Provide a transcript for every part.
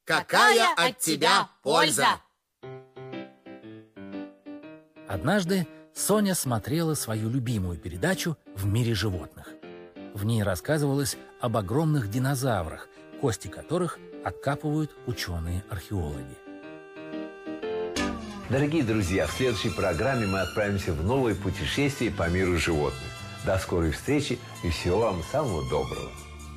Какая от тебя польза? Однажды Соня смотрела свою любимую передачу «В мире животных». В ней рассказывалось об огромных динозаврах, кости которых откапывают ученые-археологи. Дорогие друзья, в следующей программе мы отправимся в новое путешествие по миру животных. До скорой встречи и всего вам самого доброго.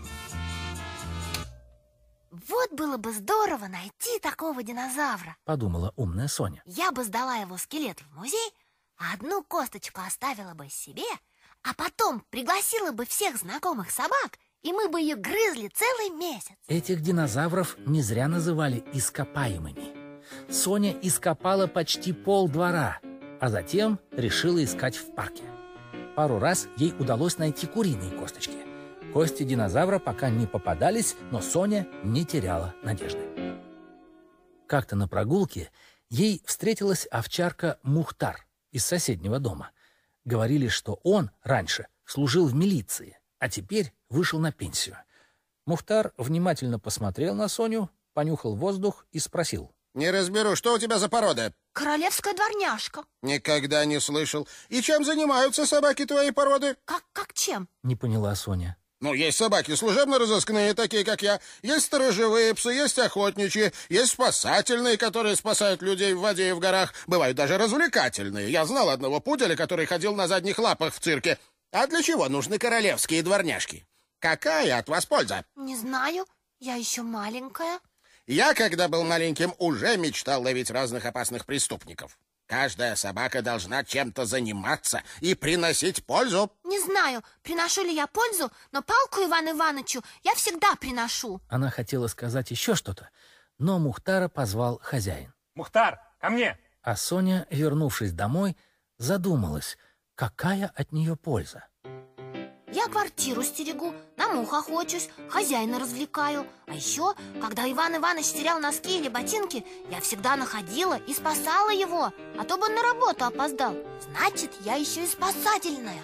Вот было бы здорово найти такого динозавра, подумала умная Соня. Я бы сдала его скелет в музей, а одну косточку оставила бы себе, а потом пригласила бы всех знакомых собак, и мы бы ее грызли целый месяц. Этих динозавров не зря называли ископаемыми. Соня ископала почти полдвора, а затем решила искать в парке. Пару раз ей удалось найти куриные косточки. Кости динозавра пока не попадались, но Соня не теряла надежды. Как-то на прогулке ей встретилась овчарка Мухтар из соседнего дома. Говорили, что он раньше служил в милиции, а теперь вышел на пенсию. Мухтар внимательно посмотрел на Соню, понюхал воздух и спросил: Не разберу, что у тебя за порода? Королевская дворняжка. Никогда не слышал. И чем занимаются собаки твоей породы? Как чем? Не поняла Соня. Ну, есть собаки служебно-розыскные, такие как я. Есть сторожевые псы, есть охотничьи, есть спасательные, которые спасают людей в воде и в горах. Бывают даже развлекательные. Я знал одного пуделя, который ходил на задних лапах в цирке. А для чего нужны королевские дворняжки? Какая от вас польза? Не знаю, я еще маленькая. Я, когда был маленьким, уже мечтал ловить разных опасных преступников. Каждая собака должна чем-то заниматься и приносить пользу. Не знаю, приношу ли я пользу, но палку Ивану Ивановичу я всегда приношу. Она хотела сказать еще что-то, но Мухтара позвал хозяин. Мухтар, ко мне! А Соня, вернувшись домой, задумалась, какая от нее польза. Я квартиру стерегу, на мух охочусь, хозяина развлекаю. А еще, когда Иван Иванович терял носки или ботинки, я всегда находила и спасала его, а то бы он на работу опоздал. Значит, я еще и спасательная.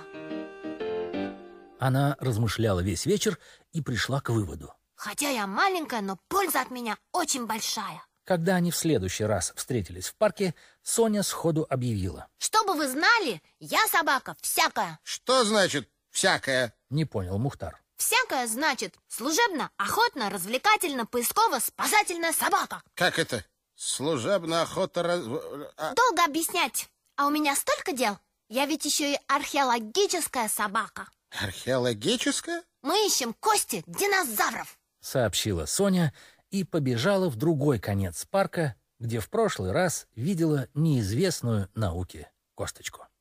Она размышляла весь вечер и пришла к выводу. Хотя я маленькая, но польза от меня очень большая. Когда они в следующий раз встретились в парке, Соня сходу объявила: Чтобы вы знали, я собака всякая. Что значит всякое? Не понял Мухтар. Всякое значит служебно, охотно, развлекательно, поисково, спасательная собака. Как это? Служебная охота... Долго объяснять. А у меня столько дел. Я ведь еще и археологическая собака. Археологическая? Мы ищем кости динозавров, сообщила Соня и побежала в другой конец парка, где в прошлый раз видела неизвестную науке косточку.